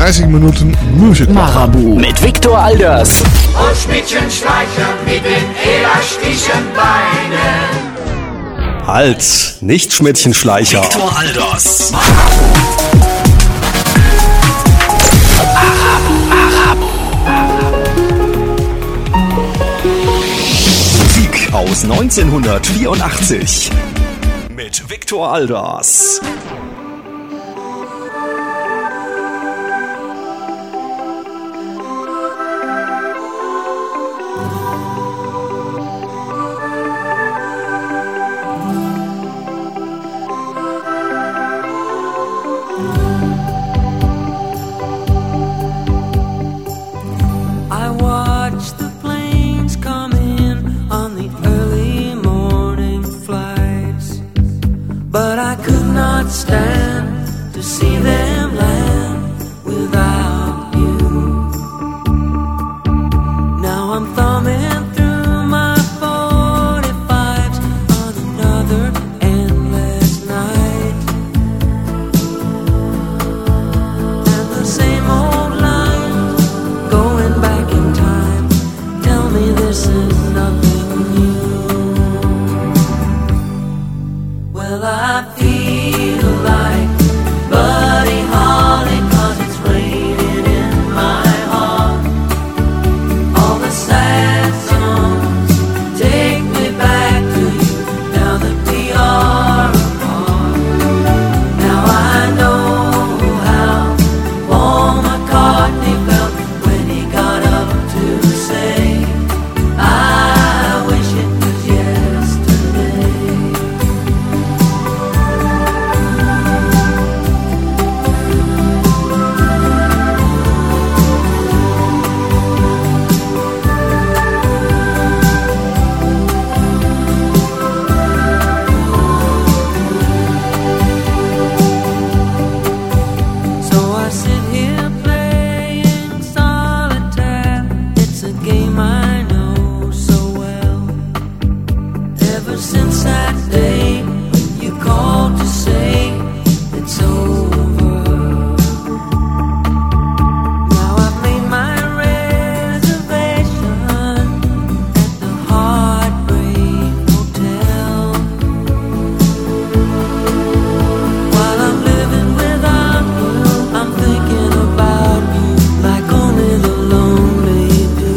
30 Minuten Music Marabu mit Viktor Alders. Und Schmidtchen Schleicher mit den elastischen Beinen. Halt, nicht Schmidtchen Schleicher. Viktor Alders. Musik aus 1984 mit Viktor Alders. Stand to see them land without you. Now I'm thumbing through my 45s on another endless night, and the same old lines going back in time tell me this is nothing new. Well, I feel like Buddy Holly 'cause it's raining in my heart. All the sad songs take me back to you now that we are apart. Now I know how Paul McCartney felt when he got up to say, I wish it was yesterday. So I sit here playing solitaire. It's a game I know so well. Ever since that day you called to say it's over. Now I've made my reservation at the Heartbreak Hotel. While I'm living without you, I'm thinking about you like only the lonely do.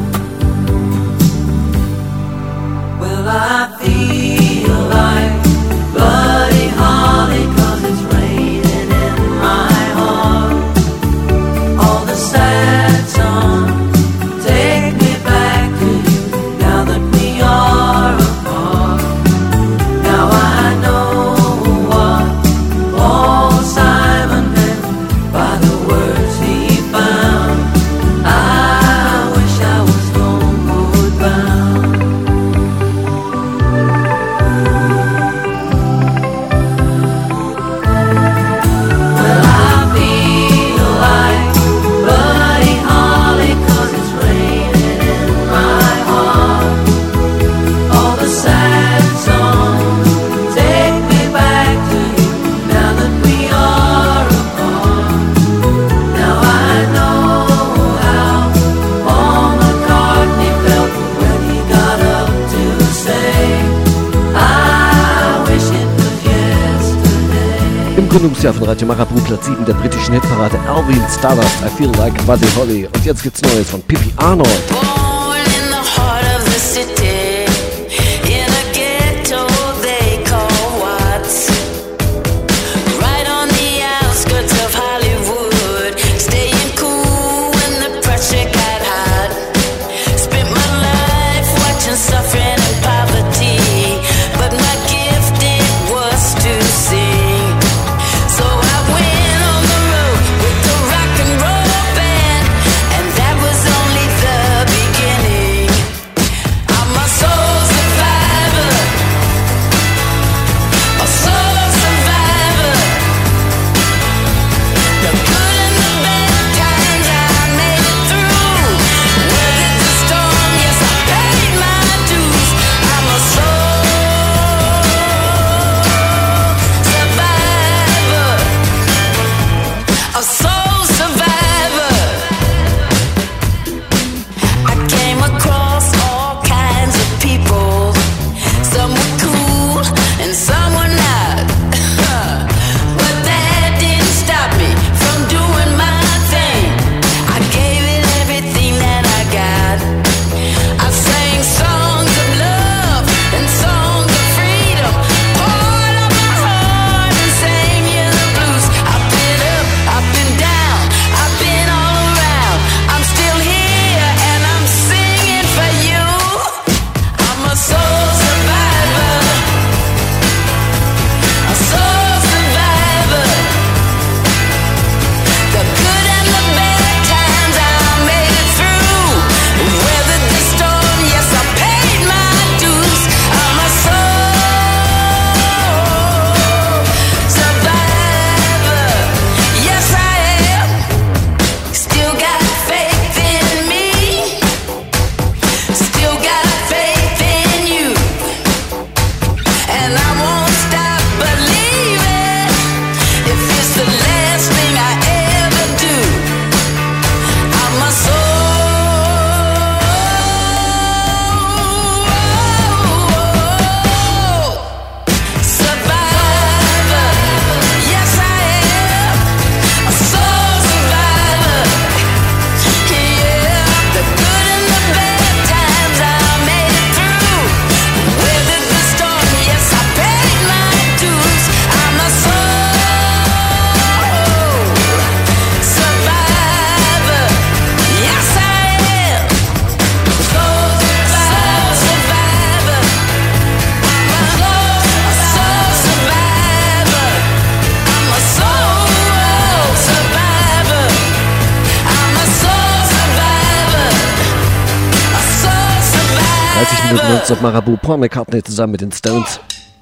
Well, I feel like Buddy Holly 'cause it's raining in my heart. All the sad songs take me back to you now that we are apart. Now I know what Paul Simon meant by the words he found. I wish I was homeward bound. Well, I feel like Buddy Holly 'cause it's raining in my heart. All the sad songs take me back to you now that we are apart. Now I know how Paul McCartney felt when he got up to say, I wish it was yesterday. Im Gründungsjahr von Radio Marabu, Platz 7 der britischen Hitparade, Alvin Stardust, I Feel Like Buddy Holly. Und jetzt gibt's Neues von Pippi Arnold. Born in the heart of the city, in a ghetto they call Watts. Right on the outskirts of Hollywood, staying cool when the pressure got hot. Spent my life watching suffering and poverty, but my gift it was to sing. So I went on the road with the rock and roll band, and that was only the beginning. Minuten nonstop Marabout, Paul McCartney zusammen mit den Stones.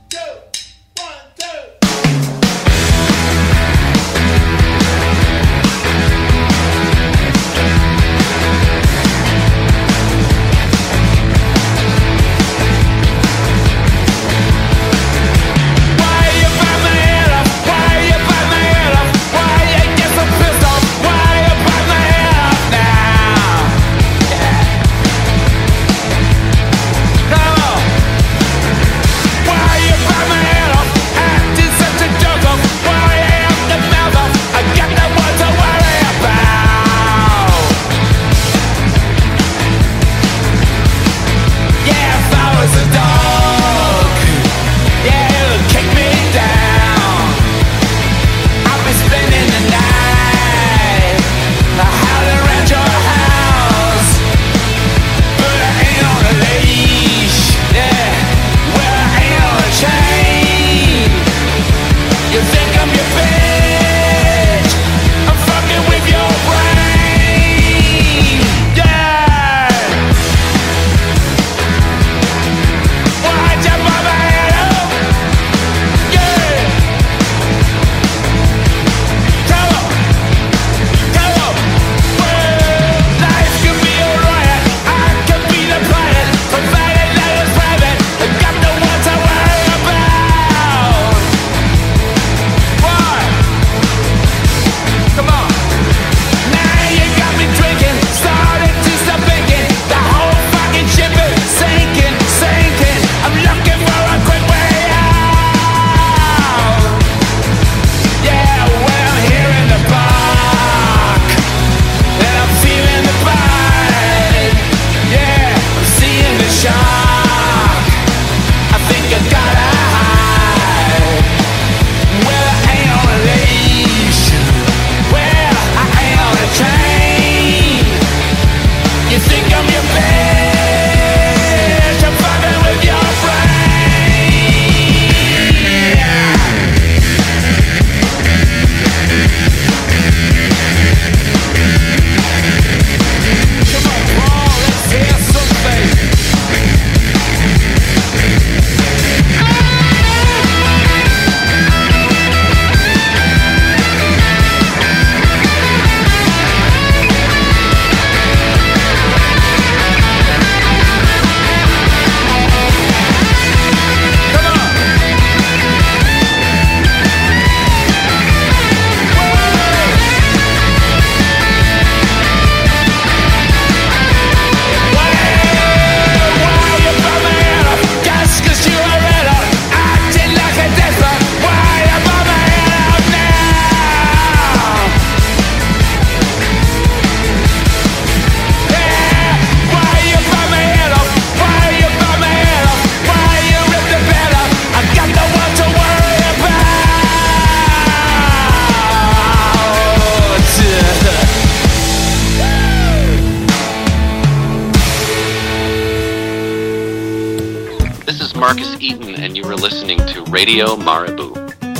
Marcus Eaton, and you were listening to Radio Marabou.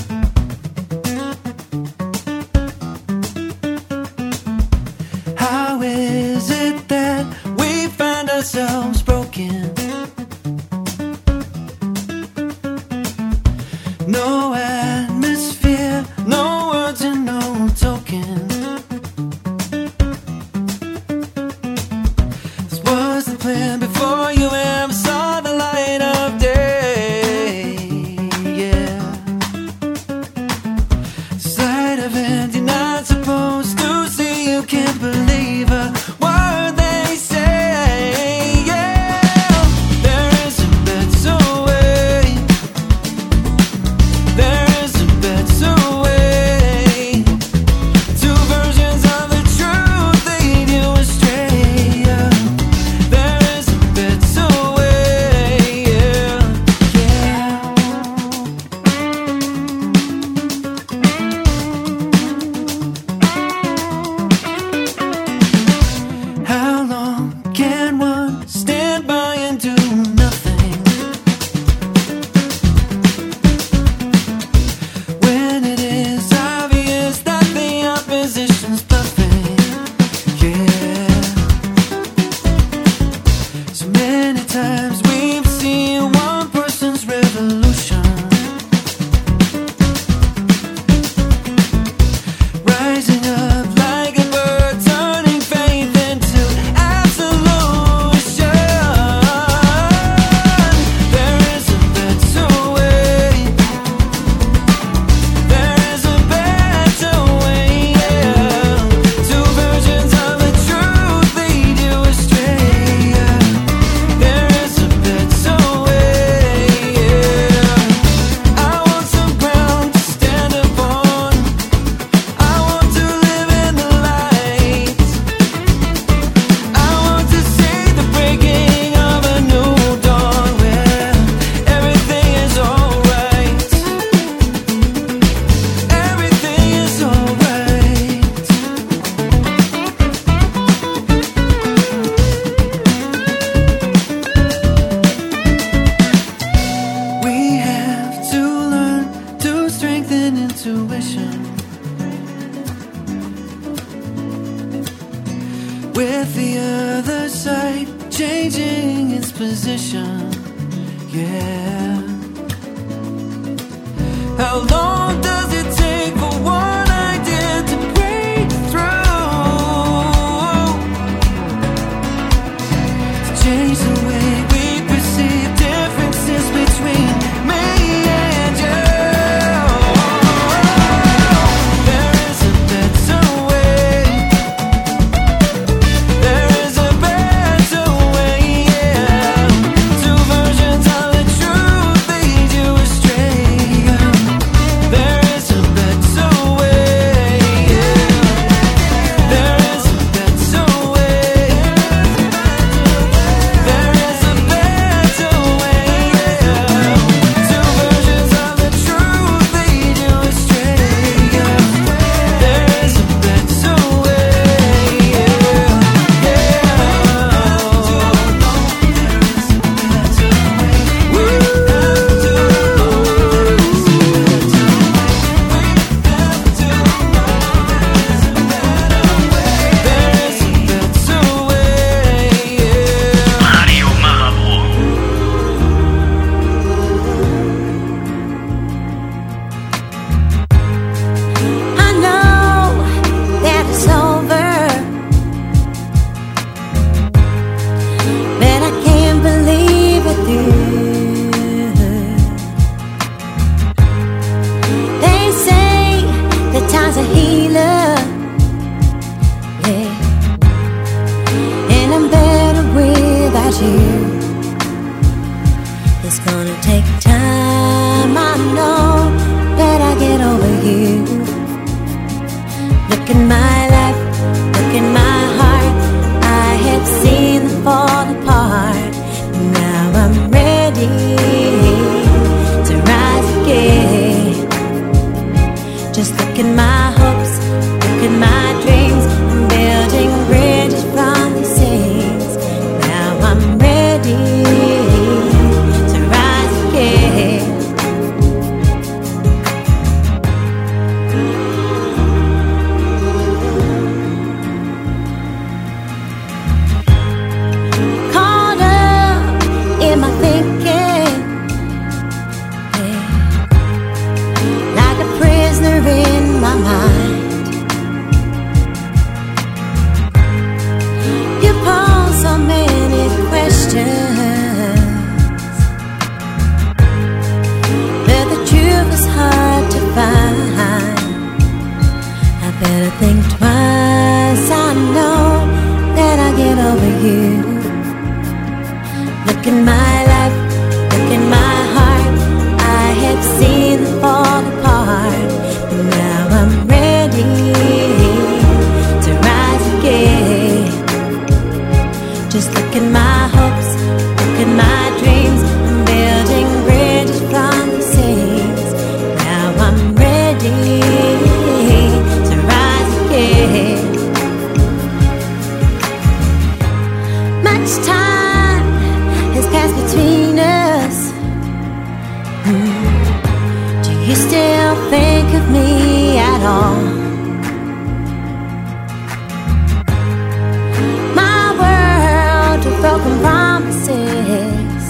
How is it that we find ourselves broken? No atmosphere, no words and no token. This was the plan before you ever saw the light of day. Yeah. with the other side changing its position. Yeah. How long does it take for one idea to break through? To change the way we perceive differences between me and you. There is a better way. There is a better way, yeah. Two versions of the truth lead you astray. There is a better way, yeah. There is a better way. There is a better way, yeah. Two versions of the truth lead you astray, yeah. There is a better way, Radio Marabou. I know that it's over, but I can't believe it through. They say that time's a healer, yeah, and I'm better without you. It's gonna take time, I know that I get over you. Look in my life, look in my heart, I have seen them fall apart. Now I'm ready to rise again. Just look at my hopes, look at my dreams, I'm building bridges from these things. Now I'm ready to rise again. Caught up in my thinking, yeah, like a prisoner in my mind. You pose so many questions, but the truth is hard to find. I better think twice, I know that I get over you. Look in my life, look in my heart, I have seen them fall apart. But now I'm ready to rise again. Just look at my hopes, look at my dreams, I'm building bridges from these things. Now I'm ready to rise again. Much time has passed between us. Do you still think of me at all? My world of broken promises.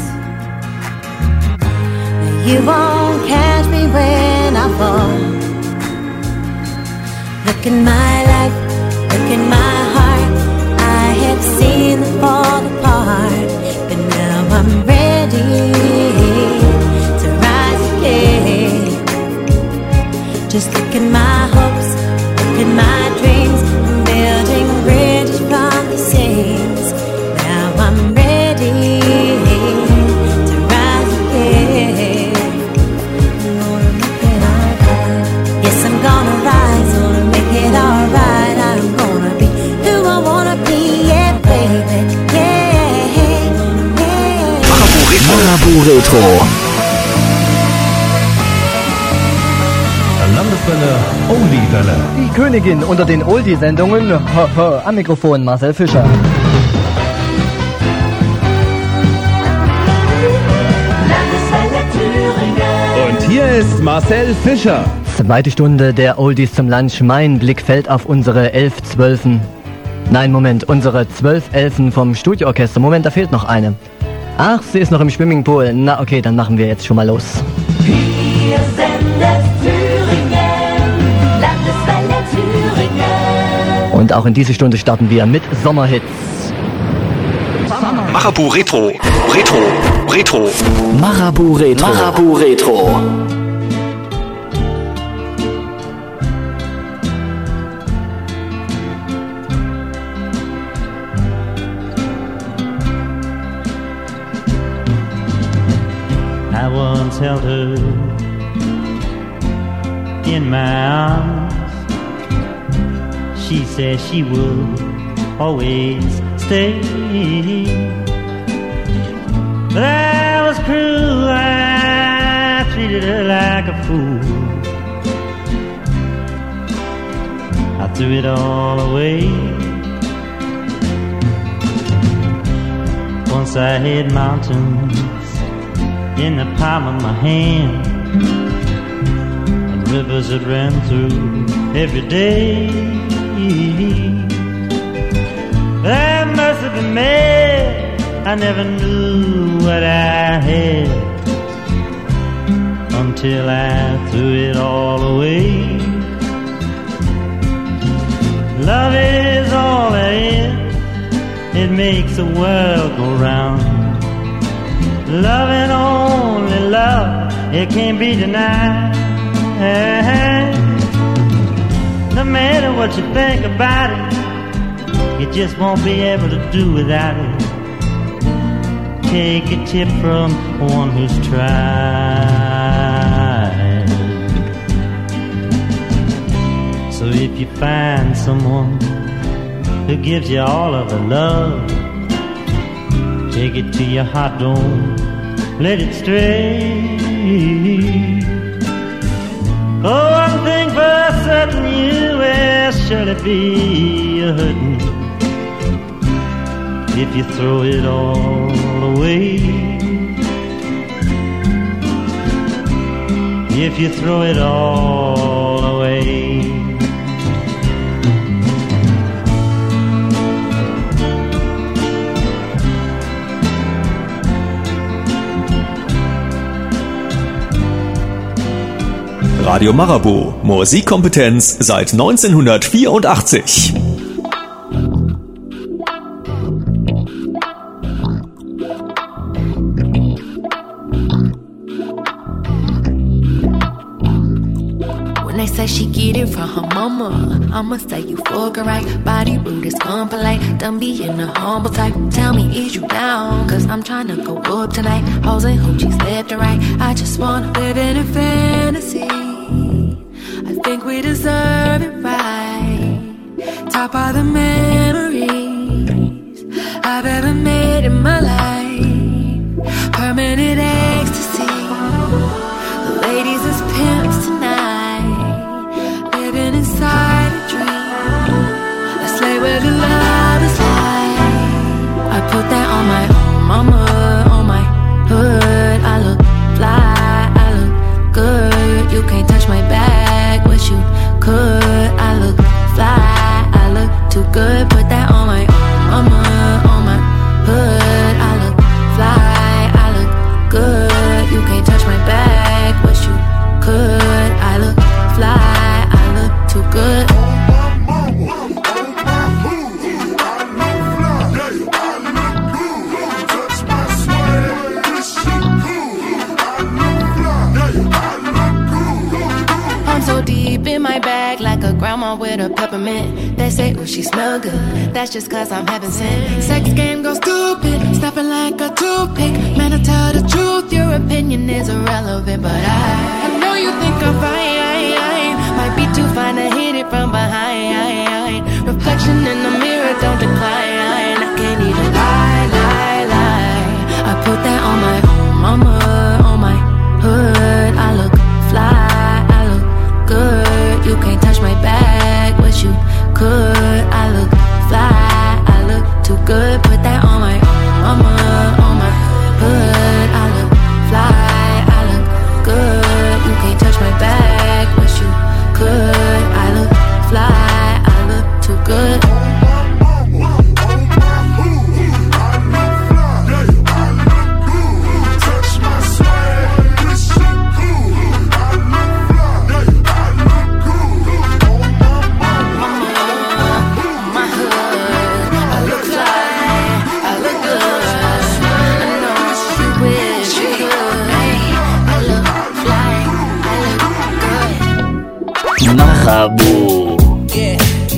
You won't catch me when I fall. Look in my life, look in my heart, I have seen them fall apart. But now I'm ready to rise again. Just look at my hopes, look at my dreams, I'm building bridges from these things. Now I'm ready to rise again. I'm gonna make it alright. Yes, I'm gonna rise, gonna make it alright. I'm gonna be who I wanna be, yeah, baby, yeah, yeah. Marabou Retro. Landeswelle, Oldie-Welle. Die Königin unter den Oldie-Sendungen. Am Mikrofon Marcel Fischer. Und hier ist Marcel Fischer. Zweite Stunde der Oldies zum Lunch. Mein Blick fällt auf unsere 11-12. Nein, Moment, unsere 12 Elfen vom Studioorchester. Moment, da fehlt noch eine. Ach, sie ist noch im Swimmingpool. Na okay, dann machen wir jetzt schon mal los. Wir sendet Thüringen, Landeswelle Thüringen. Und auch in diese Stunde starten wir mit Sommerhits. Marabu Retro. Retro. Retro. Marabu Retro. Marabu Retro. I once held her in my arms. She said she would always stay. But I was cruel, I treated her like a fool. I threw it all away. Once I hit mountains in the palm of my hand, and rivers that ran through every day. I must have been mad, I never knew what I had until I threw it all away. Love is all there is, it makes the world go round. Love and only love, it can't be denied. No matter what you think about it, you just won't be able to do without it. Take a tip from one who's tried. So if you find someone who gives you all of the love, take it to your heart, don't let it stray. Oh, one thing for certain, you will surely be a hurtin' if you throw it all away. If you throw it all away. Radio Marabu, Musikkompetenz seit 1984. They say she get it from her mama. I'ma say you fucking right. Body rude is unpolite. Done being a humble type. Tell me, is you down? Cause I'm tryna go up tonight. Hoes and hoochies left and right. I just wanna live in a fantasy. I think we deserve it right. Top of the memories I've ever made in my life. Permanent ecstasy. The ladies is pimps tonight. Living inside a dream. Let's lay where the love is like. I put that on my mama, on my hood. I look fly, I look good. You can't touch my bag, wish you could. I look fly, I look too good. Put that on my mama, on my hood. I look fly, I look good. You can't touch my bag, wish you could. I look fly, too good. I'm so deep in my bag like a grandma with a peppermint. They say, ooh, she smell good. That's just cause I'm heaven sent. Sex game goes stupid, snapping like a toothpick. Man, I tell the truth, your opinion is irrelevant. But I know you think I'm fine. Might be too fine to hit it from behind. Reflection in the mirror, don't decline. I can't even lie. I put that on my mama, on my hood. I look fly, I look good. You can't touch my bag, wish you could. I look fly, I look too good. Put that on my mama, on my hood. I look fly, I look good. You can't touch my bag, wish you could. I look fly, I look too good. Marabu. Yeah.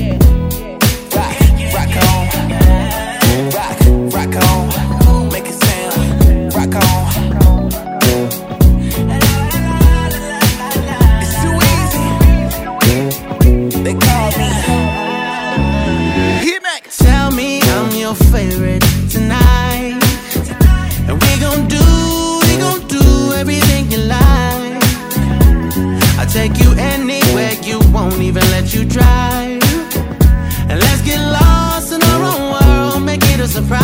Rock on. Rock on. Make it sound. Rock on. It's too easy. They call me. Tell me I'm your favorite tonight. And we gon' do everything you like. I'll take you anywhere you won't even let you drive. And let's get lost in our own world, make it a surprise.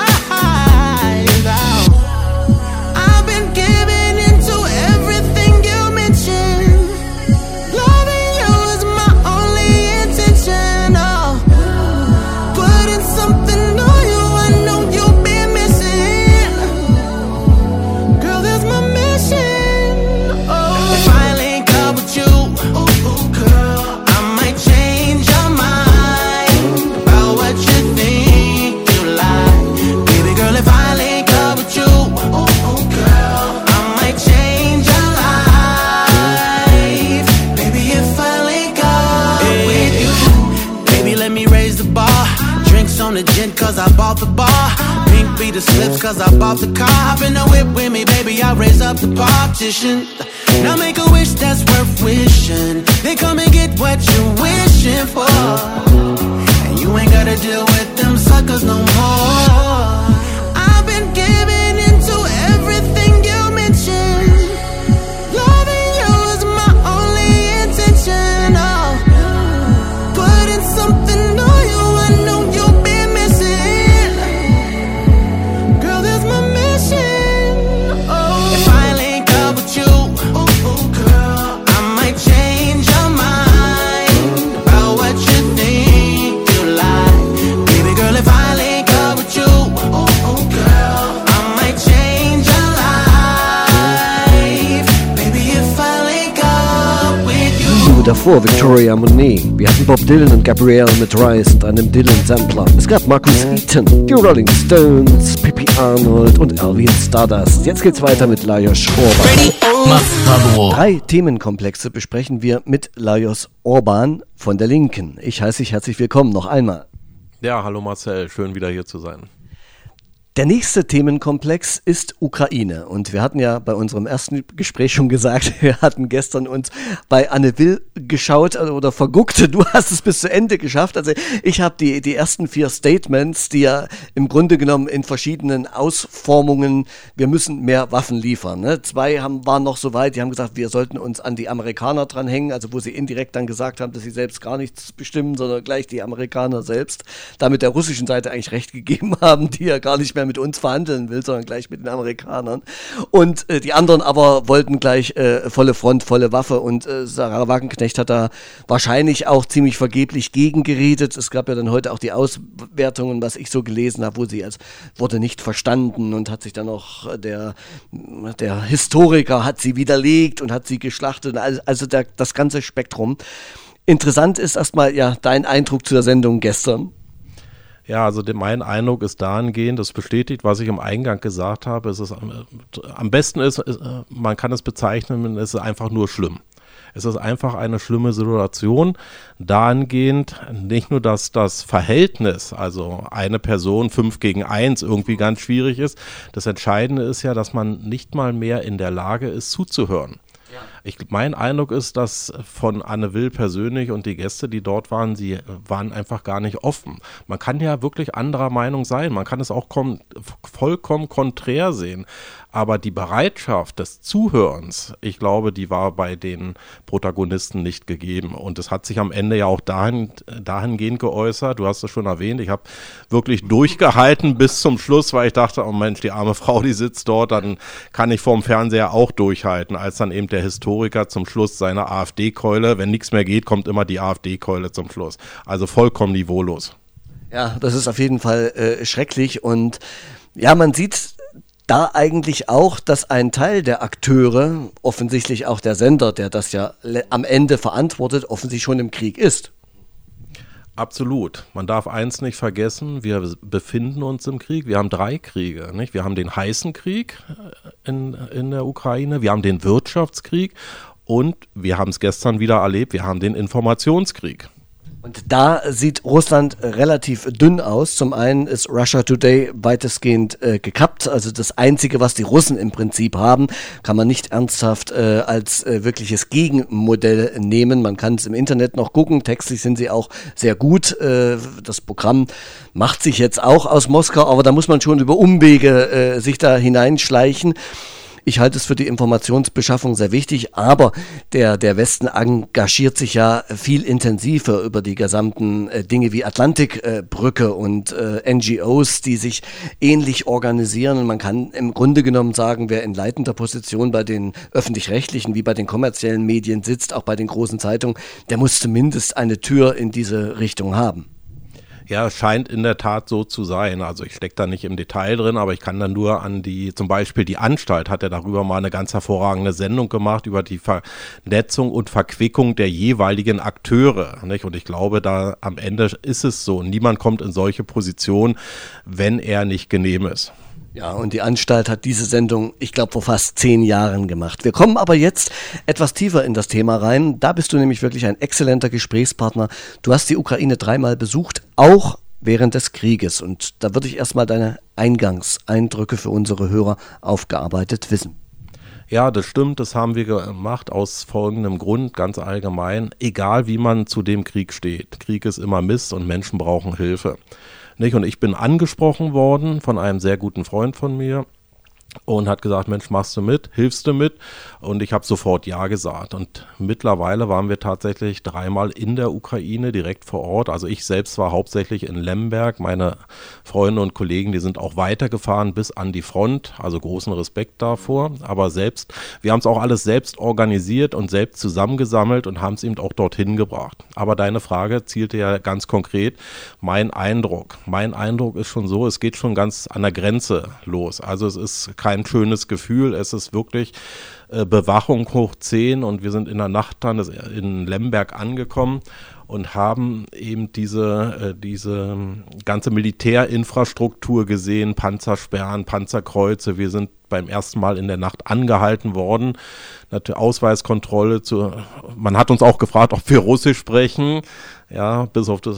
I've been giving into everything you mentioned. Loving you is my only intention. Oh, putting something on you, I know you've been missing. Girl, that's my mission. Oh, if I link up with you, girl, I might change your mind about what you think you like. Baby girl, if I link up with you, girl, I might change your life. Baby, if I link up with you, baby, let me raise the bar. Drinks on the gin cause I bought the bar. Pink be the slips cause I bought the car. Hop in the whip with me, baby, I'll raise up the partition. Now make a wish that's worth wishing. Then come and get what you're wishing for. And you ain't gotta deal with them suckers no more. I've been giving into everything you mentioned. Loving you is my only intention. Oh, putting something on you, I know you've been missing. Girl, that's my mission. Oh, if I link up with you, girl, I might change your mind about what you think you like. Baby girl, if I link up with you, girl, I might change your life. Baby, if I link up with you. Davor Victoria Monet. Wir hatten Bob Dylan und Gabrielle mit Rise und einem Dylan-Sampler. Es gab Marcus Eaton, die Rolling Stones, Pippi Arnold und Alvin Stardust. Jetzt geht's weiter mit Lajos Orban. Marabu. 3 Themenkomplexe besprechen wir mit Lajos Orban von der Linken. Ich heiße dich herzlich willkommen noch einmal. Ja, hallo Marcel, schön wieder hier zu sein. Der nächste Themenkomplex ist Ukraine und wir hatten ja bei unserem ersten Gespräch schon gesagt, wir hatten gestern uns bei Anne Will geschaut oder verguckt. Du hast es bis zu Ende geschafft. Also ich habe die ersten 4 Statements, die ja im Grunde genommen in verschiedenen Ausformungen, wir müssen mehr Waffen liefern. Ne? 2 waren noch so weit, die haben gesagt, wir sollten uns an die Amerikaner dranhängen, also wo sie indirekt dann gesagt haben, dass sie selbst gar nichts bestimmen, sondern gleich die Amerikaner selbst, damit der russischen Seite eigentlich recht gegeben haben, die ja gar nicht mehr mit uns verhandeln will, sondern gleich mit den Amerikanern. Und die anderen aber wollten gleich volle Front, volle Waffe und Sarah Wagenknecht hat da wahrscheinlich auch ziemlich vergeblich gegengeredet. Es gab ja dann heute auch die Auswertungen, was ich so gelesen habe, wo sie als wurde nicht verstanden und hat sich dann auch der Historiker hat sie widerlegt und hat sie geschlachtet. Also das ganze Spektrum. Interessant ist erstmal ja dein Eindruck zu der Sendung gestern. Ja, also mein Eindruck ist dahingehend, das bestätigt, was ich im Eingang gesagt habe, es ist am besten ist, man kann es bezeichnen, es ist einfach nur schlimm. Es ist einfach eine schlimme Situation, dahingehend nicht nur, dass das Verhältnis, also eine Person 5 gegen 1 irgendwie ganz schwierig ist, das Entscheidende ist ja, dass man nicht mal mehr in der Lage ist zuzuhören. Mein Eindruck ist, dass von Anne Will persönlich und die Gäste, die dort waren, sie waren einfach gar nicht offen. Man kann ja wirklich anderer Meinung sein, man kann es auch vollkommen konträr sehen, aber die Bereitschaft des Zuhörens, ich glaube, die war bei den Protagonisten nicht gegeben und es hat sich am Ende ja auch dahingehend geäußert, du hast es schon erwähnt, ich habe wirklich durchgehalten bis zum Schluss, weil ich dachte, oh Mensch, die arme Frau, die sitzt dort, dann kann ich vorm Fernseher auch durchhalten, als dann eben der Historiker zum Schluss seine AfD-Keule, wenn nichts mehr geht, kommt immer die AfD-Keule zum Schluss. Also vollkommen niveaulos. Ja, das ist auf jeden Fall schrecklich und ja, man sieht da eigentlich auch, dass ein Teil der Akteure, offensichtlich auch der Sender, der das ja am Ende verantwortet, offensichtlich schon im Krieg ist. Absolut. Man darf eins nicht vergessen, wir befinden uns im Krieg. Wir haben 3 Kriege, nicht? Wir haben den heißen Krieg in der Ukraine, wir haben den Wirtschaftskrieg Und wir haben es gestern wieder erlebt, wir haben den Informationskrieg. Und da sieht Russland relativ dünn aus. Zum einen ist Russia Today weitestgehend gekappt. Also das Einzige, was die Russen im Prinzip haben, kann man nicht ernsthaft als wirkliches Gegenmodell nehmen. Man kann es im Internet noch gucken. Textlich sind sie auch sehr gut. Das Programm macht sich jetzt auch aus Moskau, aber da muss man schon über Umwege sich da hineinschleichen. Ich halte es für die Informationsbeschaffung sehr wichtig, aber der Westen engagiert sich ja viel intensiver über die gesamten Dinge wie Atlantikbrücke und NGOs, die sich ähnlich organisieren. Und man kann im Grunde genommen sagen, wer in leitender Position bei den öffentlich-rechtlichen wie bei den kommerziellen Medien sitzt, auch bei den großen Zeitungen, der muss zumindest eine Tür in diese Richtung haben. Ja, es scheint in der Tat so zu sein. Also ich stecke da nicht im Detail drin, aber ich kann dann nur an zum Beispiel die Anstalt hat ja darüber mal eine ganz hervorragende Sendung gemacht, über die Vernetzung und Verquickung der jeweiligen Akteure. Nicht? Und ich glaube, da am Ende ist es so. Niemand kommt in solche Positionen, wenn er nicht genehm ist. Ja, und die Anstalt hat diese Sendung, ich glaube, vor fast 10 Jahren gemacht. Wir kommen aber jetzt etwas tiefer in das Thema rein. Da bist du nämlich wirklich ein exzellenter Gesprächspartner. Du hast die Ukraine 3-mal besucht, auch während des Krieges. Und da würde ich erstmal deine Eingangseindrücke für unsere Hörer aufgearbeitet wissen. Ja, das stimmt, das haben wir gemacht aus folgendem Grund, ganz allgemein. Egal wie man zu dem Krieg steht, Krieg ist immer Mist und Menschen brauchen Hilfe. Nicht? Und ich bin angesprochen worden von einem sehr guten Freund von mir und hat gesagt, Mensch, machst du mit, hilfst du mit? Und ich habe sofort Ja gesagt. Und mittlerweile waren wir tatsächlich 3-mal in der Ukraine, direkt vor Ort. Also ich selbst war hauptsächlich in Lemberg. Meine Freunde und Kollegen, die sind auch weitergefahren bis an die Front. Also großen Respekt davor. Aber wir haben es auch alles selbst organisiert und selbst zusammengesammelt und haben es eben auch dorthin gebracht. Aber deine Frage zielte ja ganz konkret. Mein Eindruck ist schon so, es geht schon ganz an der Grenze los. Also es ist kein schönes Gefühl, es ist wirklich Bewachung hoch 10 und wir sind in der Nacht dann in Lemberg angekommen und haben eben diese ganze Militärinfrastruktur gesehen, Panzersperren, Panzerkreuze. Wir sind beim ersten Mal in der Nacht angehalten worden, natürlich Ausweiskontrolle. Man hat uns auch gefragt, ob wir Russisch sprechen. Ja, bis auf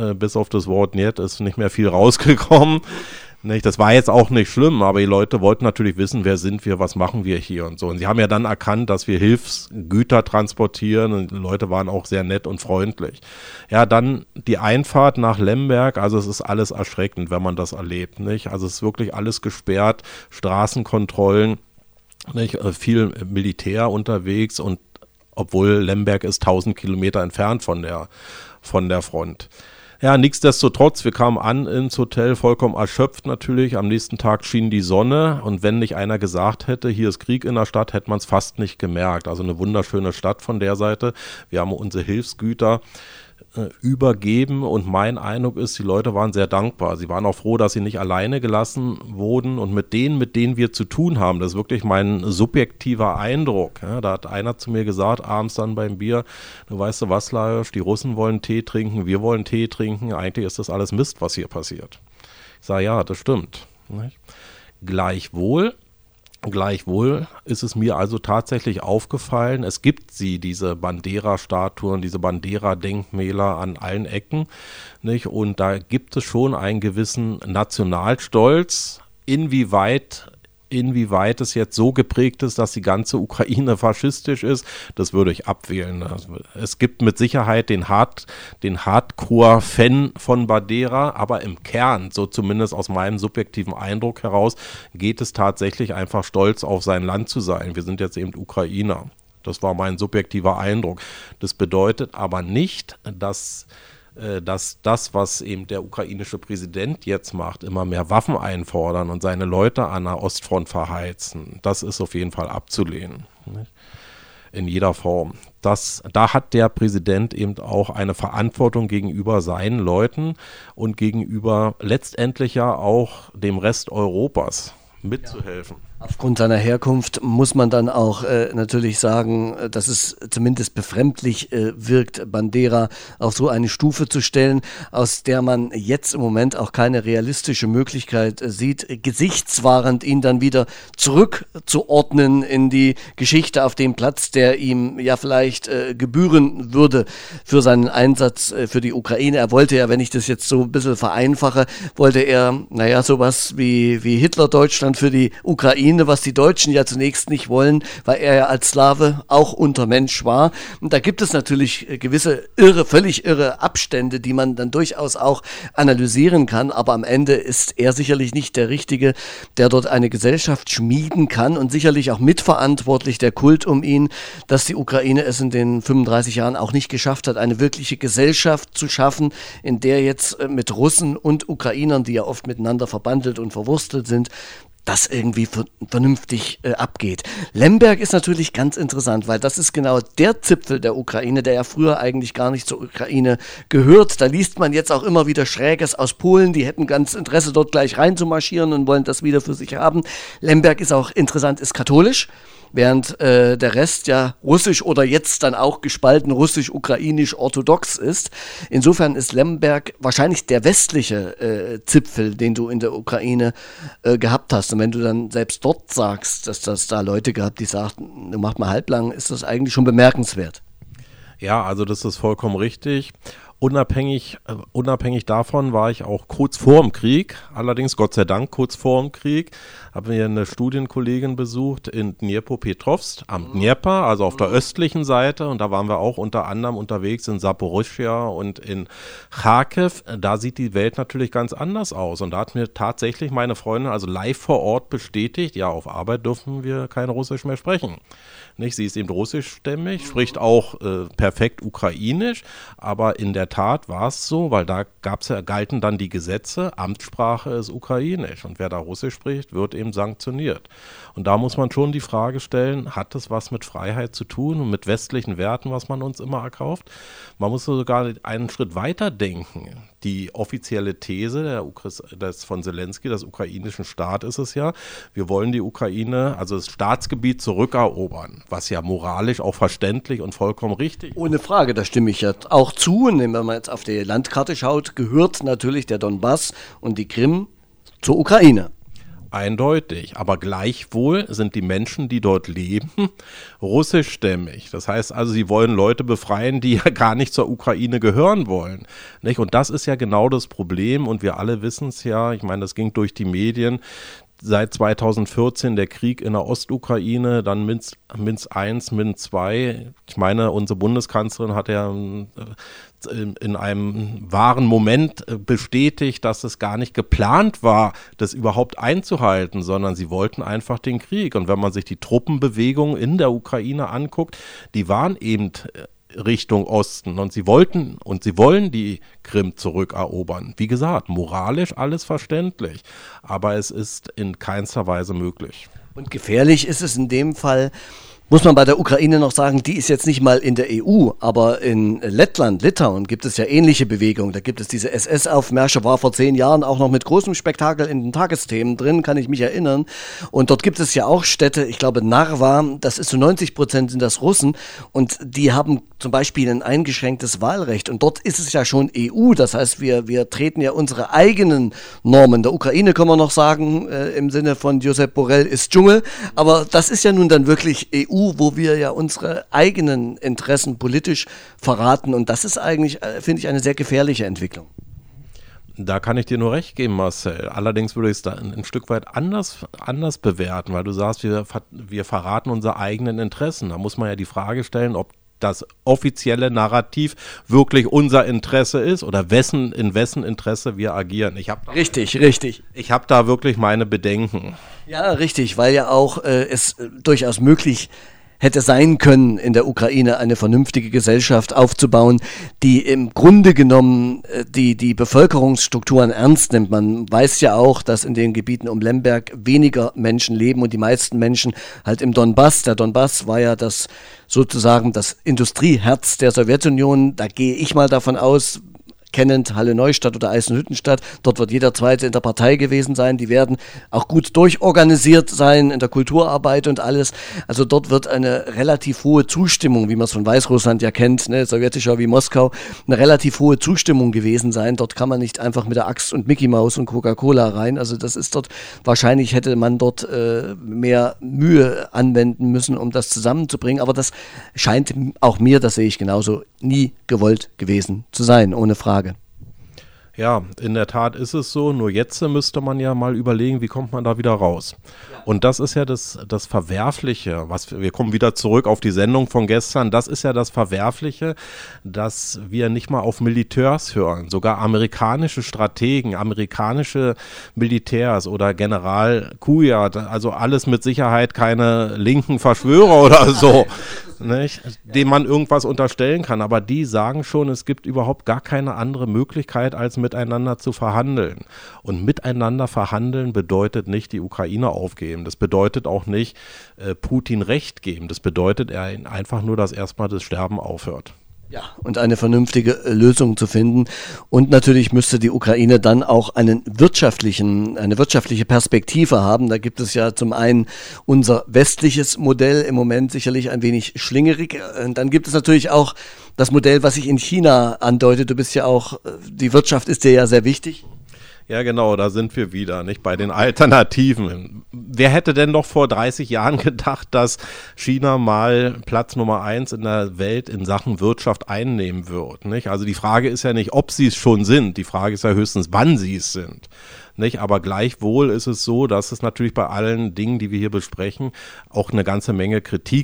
das Wort "Niet" ist nicht mehr viel rausgekommen. Das war jetzt auch nicht schlimm, aber die Leute wollten natürlich wissen, wer sind wir, was machen wir hier und so. Und sie haben ja dann erkannt, dass wir Hilfsgüter transportieren und die Leute waren auch sehr nett und freundlich. Ja, dann die Einfahrt nach Lemberg, also es ist alles erschreckend, wenn man das erlebt, nicht? Also es ist wirklich alles gesperrt, Straßenkontrollen, nicht? Viel Militär unterwegs und obwohl Lemberg ist 1000 Kilometer entfernt von der Front. Ja, nichtsdestotrotz, wir kamen an ins Hotel, vollkommen erschöpft natürlich. Am nächsten Tag schien die Sonne und wenn nicht einer gesagt hätte, hier ist Krieg in der Stadt, hätte man es fast nicht gemerkt. Also eine wunderschöne Stadt von der Seite. Wir haben unsere Hilfsgüter übergeben und mein Eindruck ist, die Leute waren sehr dankbar. Sie waren auch froh, dass sie nicht alleine gelassen wurden und mit denen wir zu tun haben, das ist wirklich mein subjektiver Eindruck. Ja, da hat einer zu mir gesagt, abends dann beim Bier, du weißt du was, Lajos, die Russen wollen Tee trinken, wir wollen Tee trinken, eigentlich ist das alles Mist, was hier passiert. Ich sage, ja, das stimmt. Nicht? Gleichwohl ist es mir also tatsächlich aufgefallen, es gibt diese Bandera-Statuen, diese Bandera-Denkmäler an allen Ecken, nicht? Und da gibt es schon einen gewissen Nationalstolz, inwieweit es jetzt so geprägt ist, dass die ganze Ukraine faschistisch ist, das würde ich abwählen. Es gibt mit Sicherheit den Hardcore-Fan von Bandera, aber im Kern, so zumindest aus meinem subjektiven Eindruck heraus, geht es tatsächlich einfach stolz auf sein Land zu sein. Wir sind jetzt eben Ukrainer. Das war mein subjektiver Eindruck. Das bedeutet aber nicht, dass das, was eben der ukrainische Präsident jetzt macht, immer mehr Waffen einfordern und seine Leute an der Ostfront verheizen, das ist auf jeden Fall abzulehnen. Nicht? In jeder Form. Da hat der Präsident eben auch eine Verantwortung gegenüber seinen Leuten und gegenüber letztendlich ja auch dem Rest Europas mitzuhelfen. Ja. Aufgrund seiner Herkunft muss man dann auch natürlich sagen, dass es zumindest befremdlich wirkt, Bandera auf so eine Stufe zu stellen, aus der man jetzt im Moment auch keine realistische Möglichkeit sieht, gesichtswahrend ihn dann wieder zurückzuordnen in die Geschichte auf dem Platz, der ihm ja vielleicht gebühren würde für seinen Einsatz für die Ukraine. Er wollte ja, wenn ich das jetzt so ein bisschen vereinfache, wollte er, sowas wie Hitler-Deutschland für die Ukraine, was die Deutschen ja zunächst nicht wollen, weil er ja als Slave auch Untermensch war. Und da gibt es natürlich gewisse völlig irre Abstände, die man dann durchaus auch analysieren kann, aber am Ende ist er sicherlich nicht der Richtige, der dort eine Gesellschaft schmieden kann und sicherlich auch mitverantwortlich der Kult um ihn, dass die Ukraine es in den 35 Jahren auch nicht geschafft hat, eine wirkliche Gesellschaft zu schaffen, in der jetzt mit Russen und Ukrainern, die ja oft miteinander verbandelt und verwurstelt sind, das irgendwie vernünftig abgeht. Lemberg ist natürlich ganz interessant, weil das ist genau der Zipfel der Ukraine, der ja früher eigentlich gar nicht zur Ukraine gehört. Da liest man jetzt auch immer wieder Schräges aus Polen, die hätten ganz Interesse, dort gleich reinzumarschieren und wollen das wieder für sich haben. Lemberg ist auch interessant, ist katholisch, während der Rest ja russisch oder jetzt dann auch gespalten russisch-ukrainisch-orthodox ist. Insofern ist Lemberg wahrscheinlich der westliche Zipfel, den du in der Ukraine gehabt hast. Und wenn du dann selbst dort sagst, dass das da Leute gab, die sagten, du machst mal halblang, ist das eigentlich schon bemerkenswert. Ja, also das ist vollkommen richtig. Unabhängig davon war ich auch kurz vor dem Krieg, allerdings Gott sei Dank kurz vor dem Krieg, haben wir eine Studienkollegin besucht in Dnipropetrovsk am Dnieper, also auf der östlichen Seite, und da waren wir auch unter anderem unterwegs in Saporischschja und in Charkiw. Da sieht die Welt natürlich ganz anders aus, und da hat mir tatsächlich meine Freundin also live vor Ort bestätigt, ja, auf Arbeit dürfen wir kein Russisch mehr sprechen. Nicht? Sie ist eben russischstämmig, spricht auch perfekt Ukrainisch, aber in der Tat war es so, weil da galten dann die Gesetze, Amtssprache ist Ukrainisch, und wer da Russisch spricht, wird eben sanktioniert. Und da muss man schon die Frage stellen, hat das was mit Freiheit zu tun und mit westlichen Werten, was man uns immer erkauft? Man muss sogar einen Schritt weiter denken. Die offizielle These von Zelensky, des ukrainischen Staat ist es ja, wir wollen die Ukraine, also das Staatsgebiet zurückerobern, was ja moralisch auch verständlich und vollkommen richtig ist. Ohne Frage, da stimme ich ja auch zu. Und wenn man jetzt auf die Landkarte schaut, gehört natürlich der Donbass und die Krim zur Ukraine. Eindeutig, aber gleichwohl sind die Menschen, die dort leben, russischstämmig. Das heißt also, sie wollen Leute befreien, die ja gar nicht zur Ukraine gehören wollen. Nicht? Und das ist ja genau das Problem, und wir alle wissen es ja, ich meine, das ging durch die Medien, seit 2014 der Krieg in der Ostukraine, dann Minsk I, Minsk II. Ich meine, unsere Bundeskanzlerin hat ja in einem wahren Moment bestätigt, dass es gar nicht geplant war, das überhaupt einzuhalten, sondern sie wollten einfach den Krieg. Und wenn man sich die Truppenbewegung in der Ukraine anguckt, die waren eben Richtung Osten, und sie wollen die Krim zurückerobern. Wie gesagt, moralisch alles verständlich, aber es ist in keinster Weise möglich. Und gefährlich ist es in dem Fall, muss man bei der Ukraine noch sagen, die ist jetzt nicht mal in der EU, aber in Lettland, Litauen gibt es ja ähnliche Bewegungen. Da gibt es diese SS-Aufmärsche, war vor 10 Jahren auch noch mit großem Spektakel in den Tagesthemen drin, kann ich mich erinnern. Und dort gibt es ja auch Städte, ich glaube Narva, das ist zu 90% sind das Russen, und die haben zum Beispiel ein eingeschränktes Wahlrecht. Und dort ist es ja schon EU, das heißt, wir treten ja unsere eigenen Normen. Der Ukraine kann man noch sagen, im Sinne von Josep Borrell ist Dschungel, aber das ist ja nun dann wirklich EU, wo wir ja unsere eigenen Interessen politisch verraten, und das ist eigentlich, finde ich, eine sehr gefährliche Entwicklung. Da kann ich dir nur recht geben, Marcel. Allerdings würde ich es da ein Stück weit anders bewerten, weil du sagst, wir verraten unsere eigenen Interessen. Da muss man ja die Frage stellen, ob das offizielle Narrativ wirklich unser Interesse ist oder in wessen Interesse wir agieren. Richtig. Ich habe da wirklich meine Bedenken. Ja, richtig, weil ja auch es durchaus möglich hätte sein können, in der Ukraine eine vernünftige Gesellschaft aufzubauen, die im Grunde genommen die Bevölkerungsstrukturen ernst nimmt. Man weiß ja auch, dass in den Gebieten um Lemberg weniger Menschen leben und die meisten Menschen halt im Donbass. Der Donbass war ja sozusagen das Industrieherz der Sowjetunion. Da gehe ich mal davon aus, kennend Halle Neustadt oder Eisenhüttenstadt. Dort wird jeder Zweite in der Partei gewesen sein. Die werden auch gut durchorganisiert sein in der Kulturarbeit und alles. Also dort wird eine relativ hohe Zustimmung, wie man es von Weißrussland ja kennt, ne, sowjetischer wie Moskau, eine relativ hohe Zustimmung gewesen sein. Dort kann man nicht einfach mit der Axt und Mickey Mouse und Coca-Cola rein. Also das ist dort, wahrscheinlich hätte man dort mehr Mühe anwenden müssen, um das zusammenzubringen. Aber das scheint auch mir, das sehe ich genauso, nie gewollt gewesen zu sein, ohne Frage. Ja, in der Tat ist es so, nur jetzt müsste man ja mal überlegen, wie kommt man da wieder raus. Ja. Und das ist ja das Verwerfliche, wir kommen wieder zurück auf die Sendung von gestern, das ist ja das Verwerfliche, dass wir nicht mal auf Militärs hören, sogar amerikanische Strategen, amerikanische Militärs oder General Kujat, also alles mit Sicherheit keine linken Verschwörer oder so. Nicht, dem man irgendwas unterstellen kann, aber die sagen schon, es gibt überhaupt gar keine andere Möglichkeit, als miteinander zu verhandeln. Und miteinander verhandeln bedeutet nicht die Ukraine aufgeben, das bedeutet auch nicht Putin Recht geben, das bedeutet einfach nur, dass erstmal das Sterben aufhört. Ja, und eine vernünftige Lösung zu finden. Und natürlich müsste die Ukraine dann auch eine wirtschaftliche Perspektive haben. Da gibt es ja zum einen unser westliches Modell, im Moment sicherlich ein wenig schlingerig. Und dann gibt es natürlich auch das Modell, was sich in China andeutet. Du bist ja auch, die Wirtschaft ist dir ja sehr wichtig. Ja, genau, da sind wir wieder, nicht bei den Alternativen. Wer hätte denn noch vor 30 Jahren gedacht, dass China mal Platz Nummer 1 in der Welt in Sachen Wirtschaft einnehmen wird, nicht? Also die Frage ist ja nicht, ob sie es schon sind, die Frage ist ja höchstens, wann sie es sind. Nicht? Aber gleichwohl ist es so, dass es natürlich bei allen Dingen, die wir hier besprechen, auch eine ganze Menge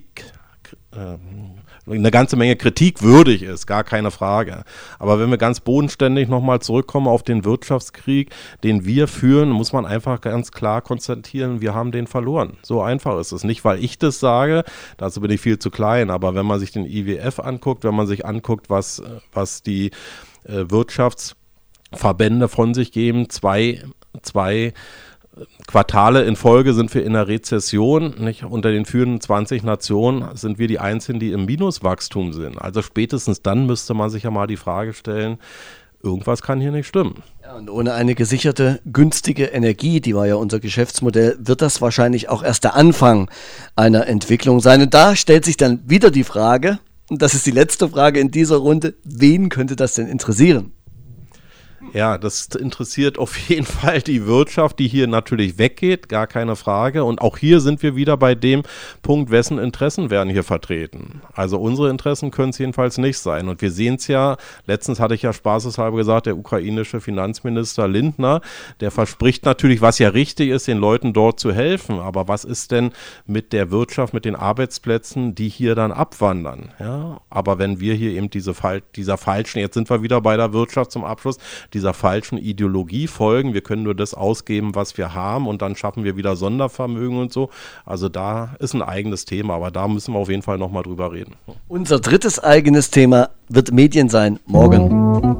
kritikwürdig ist, gar keine Frage. Aber wenn wir ganz bodenständig nochmal zurückkommen auf den Wirtschaftskrieg, den wir führen, muss man einfach ganz klar konstatieren, wir haben den verloren. So einfach ist es. Nicht, weil ich das sage, dazu bin ich viel zu klein, aber wenn man sich den IWF anguckt, wenn man sich anguckt, was die Wirtschaftsverbände von sich geben, zwei Quartale in Folge sind wir in der Rezession, nicht? Unter den führenden 20 Nationen sind wir die Einzigen, die im Minuswachstum sind. Also spätestens dann müsste man sich ja mal die Frage stellen, irgendwas kann hier nicht stimmen. Ja, und ohne eine gesicherte, günstige Energie, die war ja unser Geschäftsmodell, wird das wahrscheinlich auch erst der Anfang einer Entwicklung sein. Und da stellt sich dann wieder die Frage, und das ist die letzte Frage in dieser Runde, wen könnte das denn interessieren? Ja, das interessiert auf jeden Fall die Wirtschaft, die hier natürlich weggeht, gar keine Frage. Und auch hier sind wir wieder bei dem Punkt, wessen Interessen werden hier vertreten. Also unsere Interessen können es jedenfalls nicht sein. Und wir sehen es ja, letztens hatte ich ja spaßeshalber gesagt, der ukrainische Finanzminister Lindner, der verspricht natürlich, was ja richtig ist, den Leuten dort zu helfen. Aber was ist denn mit der Wirtschaft, mit den Arbeitsplätzen, die hier dann abwandern? Ja? Aber wenn wir hier eben dieser falschen, jetzt sind wir wieder bei der Wirtschaft zum Abschluss, dieser falschen Ideologie folgen, wir können nur das ausgeben, was wir haben und dann schaffen wir wieder Sondervermögen und so. Also da ist ein eigenes Thema, aber da müssen wir auf jeden Fall nochmal drüber reden. Unser drittes eigenes Thema wird Medien sein, morgen.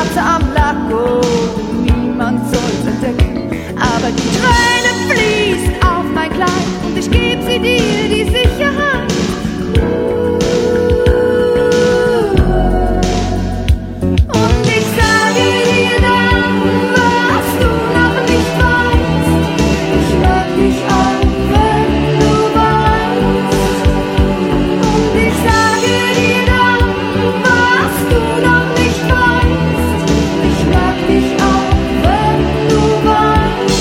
Katze am Lack und niemand soll's entdecken. Aber die Träne fließt auf mein Kleid und ich geb sie dir, die Sicherheit. Und ich sage dir dann, was du noch nicht weißt. Ich mag dich auch, wenn du weißt. Und ich sage dir dann, was du noch nicht weißt. Ich mag dich auch, wenn du weißt.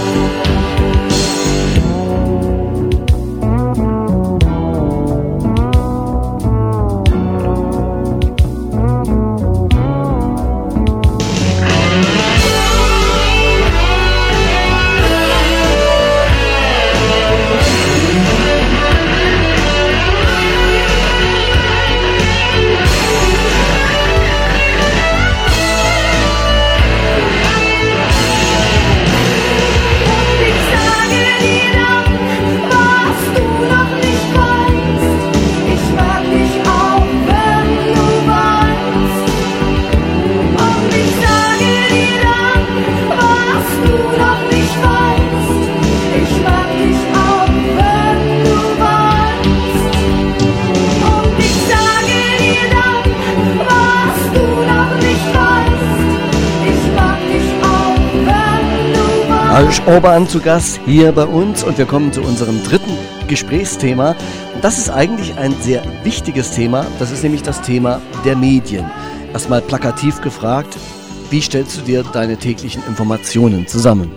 Alsch Orban zu Gast hier bei uns und wir kommen zu unserem dritten Gesprächsthema. Das ist eigentlich ein sehr wichtiges Thema, das ist nämlich das Thema der Medien. Erstmal plakativ gefragt, wie stellst du dir deine täglichen Informationen zusammen?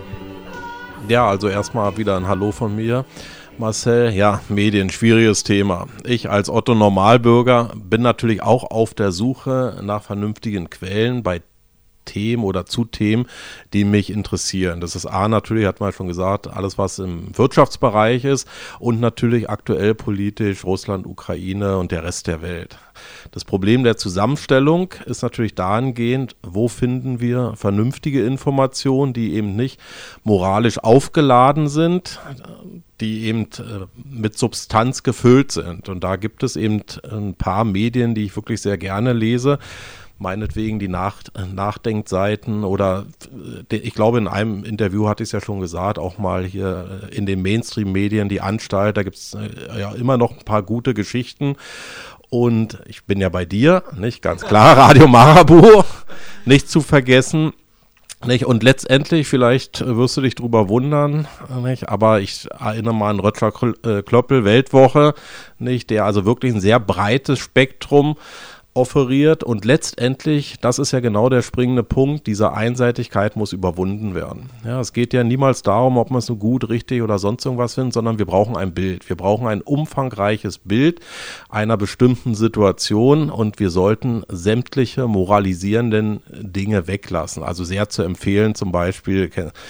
Ja, also erstmal wieder ein Hallo von mir. Marcel, ja, Medien, schwieriges Thema. Ich als Otto Normalbürger bin natürlich auch auf der Suche nach vernünftigen Quellen bei Themen oder zu Themen, die mich interessieren. Das ist natürlich, hat man schon gesagt, alles, was im Wirtschaftsbereich ist und natürlich aktuell politisch Russland, Ukraine und der Rest der Welt. Das Problem der Zusammenstellung ist natürlich dahingehend, wo finden wir vernünftige Informationen, die eben nicht moralisch aufgeladen sind, die eben mit Substanz gefüllt sind. Und da gibt es eben ein paar Medien, die ich wirklich sehr gerne lese. Meinetwegen die Nachdenkseiten oder ich glaube in einem Interview hatte ich es ja schon gesagt, auch mal hier in den Mainstream-Medien die Anstalt, da gibt es ja immer noch ein paar gute Geschichten und ich bin ja bei dir, nicht ganz klar, Radio Marabout, nicht zu vergessen. Nicht? Und letztendlich, vielleicht wirst du dich drüber wundern, nicht? Aber ich erinnere mal an Röttger Klöppel, Weltwoche, nicht? Der also wirklich ein sehr breites Spektrum offeriert und letztendlich, das ist ja genau der springende Punkt, diese Einseitigkeit muss überwunden werden. Ja, es geht ja niemals darum, ob man es nur gut, richtig oder sonst irgendwas findet, sondern wir brauchen ein Bild. Wir brauchen ein umfangreiches Bild einer bestimmten Situation und wir sollten sämtliche moralisierenden Dinge weglassen. Also sehr zu empfehlen, zum Beispiel,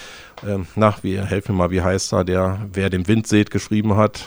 helf mir mal, wie heißt er, wer den Wind seht, geschrieben hat?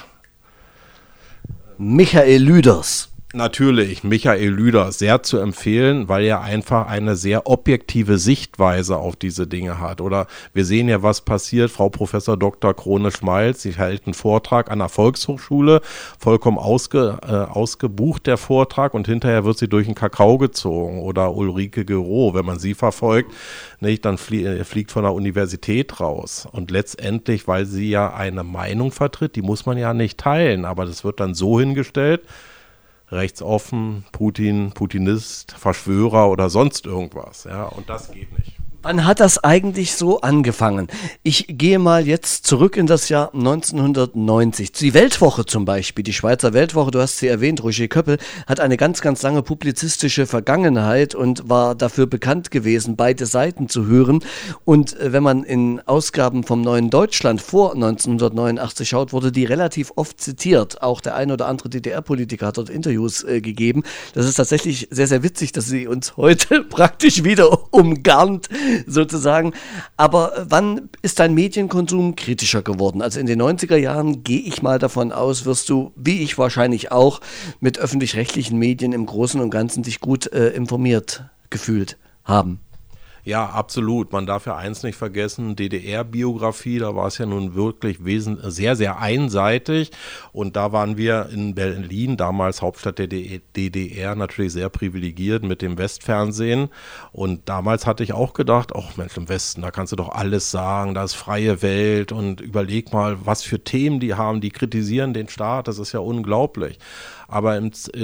Michael Lüders. Natürlich, Michael Lüders, sehr zu empfehlen, weil er einfach eine sehr objektive Sichtweise auf diese Dinge hat. Oder wir sehen ja, was passiert. Frau Professor Dr. Krone-Schmalz, sie hält einen Vortrag an der Volkshochschule, vollkommen ausgebucht der Vortrag und hinterher wird sie durch den Kakao gezogen. Oder Ulrike Gero, wenn man sie verfolgt, nicht, dann fliegt von der Universität raus. Und letztendlich, weil sie ja eine Meinung vertritt, die muss man ja nicht teilen, aber das wird dann so hingestellt, rechtsoffen, Putin, Putinist, Verschwörer oder sonst irgendwas. Ja, und das geht nicht. Wann hat das eigentlich so angefangen? Ich gehe mal jetzt zurück in das Jahr 1990. Die Weltwoche zum Beispiel, die Schweizer Weltwoche, du hast sie erwähnt, Roger Köppel, hat eine ganz, ganz lange publizistische Vergangenheit und war dafür bekannt gewesen, beide Seiten zu hören. Und wenn man in Ausgaben vom Neuen Deutschland vor 1989 schaut, wurde die relativ oft zitiert. Auch der ein oder andere DDR-Politiker hat dort Interviews gegeben. Das ist tatsächlich sehr, sehr witzig, dass sie uns heute praktisch wieder umgarnt sozusagen. Aber wann ist dein Medienkonsum kritischer geworden? Also in den 90er Jahren, gehe ich mal davon aus, wirst du, wie ich wahrscheinlich auch, mit öffentlich-rechtlichen Medien im Großen und Ganzen dich gut informiert gefühlt haben. Ja, absolut. Man darf ja eins nicht vergessen, DDR-Biografie, da war es ja nun wirklich sehr, sehr einseitig. Und da waren wir in Berlin, damals Hauptstadt der DDR, natürlich sehr privilegiert mit dem Westfernsehen. Und damals hatte ich auch gedacht, ach Mensch, im Westen, da kannst du doch alles sagen, da ist freie Welt und überleg mal, was für Themen die haben, die kritisieren den Staat, das ist ja unglaublich. Aber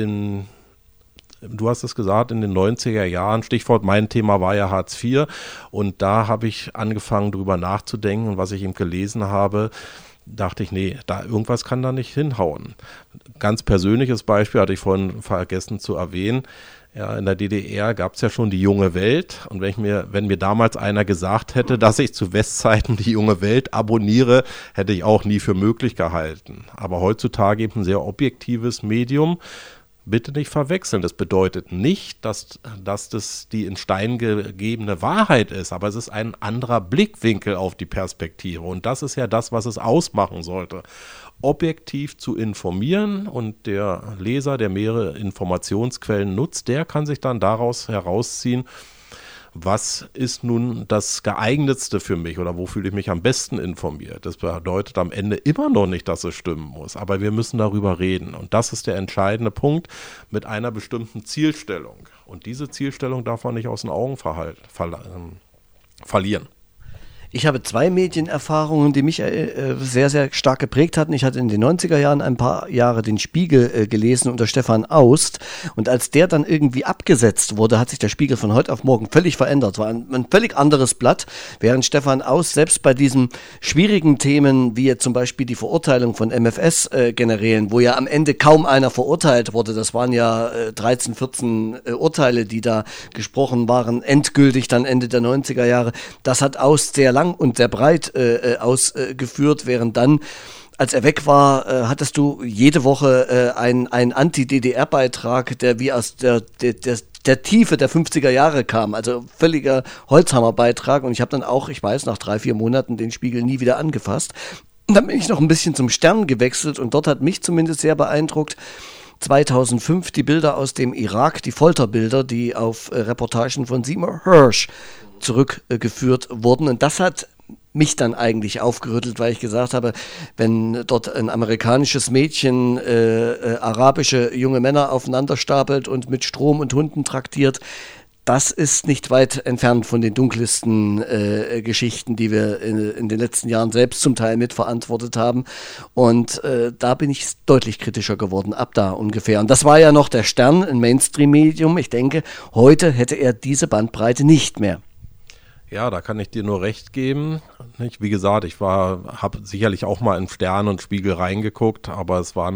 du hast es gesagt, in den 90er Jahren, Stichwort, mein Thema war ja Hartz IV und da habe ich angefangen drüber nachzudenken und was ich eben gelesen habe, dachte ich, nee, irgendwas kann da nicht hinhauen. Ganz persönliches Beispiel hatte ich vorhin vergessen zu erwähnen. Ja, in der DDR gab es ja schon die Junge Welt und wenn mir damals einer gesagt hätte, dass ich zu Westzeiten die Junge Welt abonniere, hätte ich auch nie für möglich gehalten. Aber heutzutage eben ein sehr objektives Medium. Bitte nicht verwechseln. Das bedeutet nicht, dass das die in Stein gegebene Wahrheit ist, aber es ist ein anderer Blickwinkel auf die Perspektive. Und das ist ja das, was es ausmachen sollte. Objektiv zu informieren und der Leser, der mehrere Informationsquellen nutzt, der kann sich dann daraus herausziehen, was ist nun das geeignetste für mich oder wo fühle ich mich am besten informiert. Das bedeutet am Ende immer noch nicht, dass es stimmen muss, aber wir müssen darüber reden. Und das ist der entscheidende Punkt mit einer bestimmten Zielstellung. Und diese Zielstellung darf man nicht aus den Augen verlieren. Ich habe 2 Medienerfahrungen, die mich sehr, sehr stark geprägt hatten. Ich hatte in den 90er Jahren ein paar Jahre den Spiegel gelesen unter Stefan Aust. Und als der dann irgendwie abgesetzt wurde, hat sich der Spiegel von heute auf morgen völlig verändert. Es war ein völlig anderes Blatt, während Stefan Aust selbst bei diesen schwierigen Themen, wie jetzt zum Beispiel die Verurteilung von MFS-Generälen, wo ja am Ende kaum einer verurteilt wurde, das waren ja 13, 14 Urteile, die da gesprochen waren, endgültig dann Ende der 90er Jahre. Das hat Aust sehr lang und sehr breit ausgeführt, während dann, als er weg war, hattest du jede Woche einen Anti-DDR-Beitrag, der wie aus der Tiefe der 50er Jahre kam, also völliger Holzhammer-Beitrag, und ich habe dann auch, ich weiß, nach 3-4 Monaten den Spiegel nie wieder angefasst. Und dann bin ich noch ein bisschen zum Stern gewechselt und dort hat mich zumindest sehr beeindruckt 2005 die Bilder aus dem Irak, die Folterbilder, die auf Reportagen von Seymour Hersh zurückgeführt wurden. Und das hat mich dann eigentlich aufgerüttelt, weil ich gesagt habe, wenn dort ein amerikanisches Mädchen arabische junge Männer aufeinander stapelt und mit Strom und Hunden traktiert, das ist nicht weit entfernt von den dunkelsten Geschichten, die wir in den letzten Jahren selbst zum Teil mitverantwortet haben. Und da bin ich deutlich kritischer geworden, ab da ungefähr. Und das war ja noch der Stern, ein Mainstream-Medium. Ich denke, heute hätte er diese Bandbreite nicht mehr. Ja, da kann ich dir nur recht geben. Wie gesagt, ich habe sicherlich auch mal in Stern und Spiegel reingeguckt, aber es waren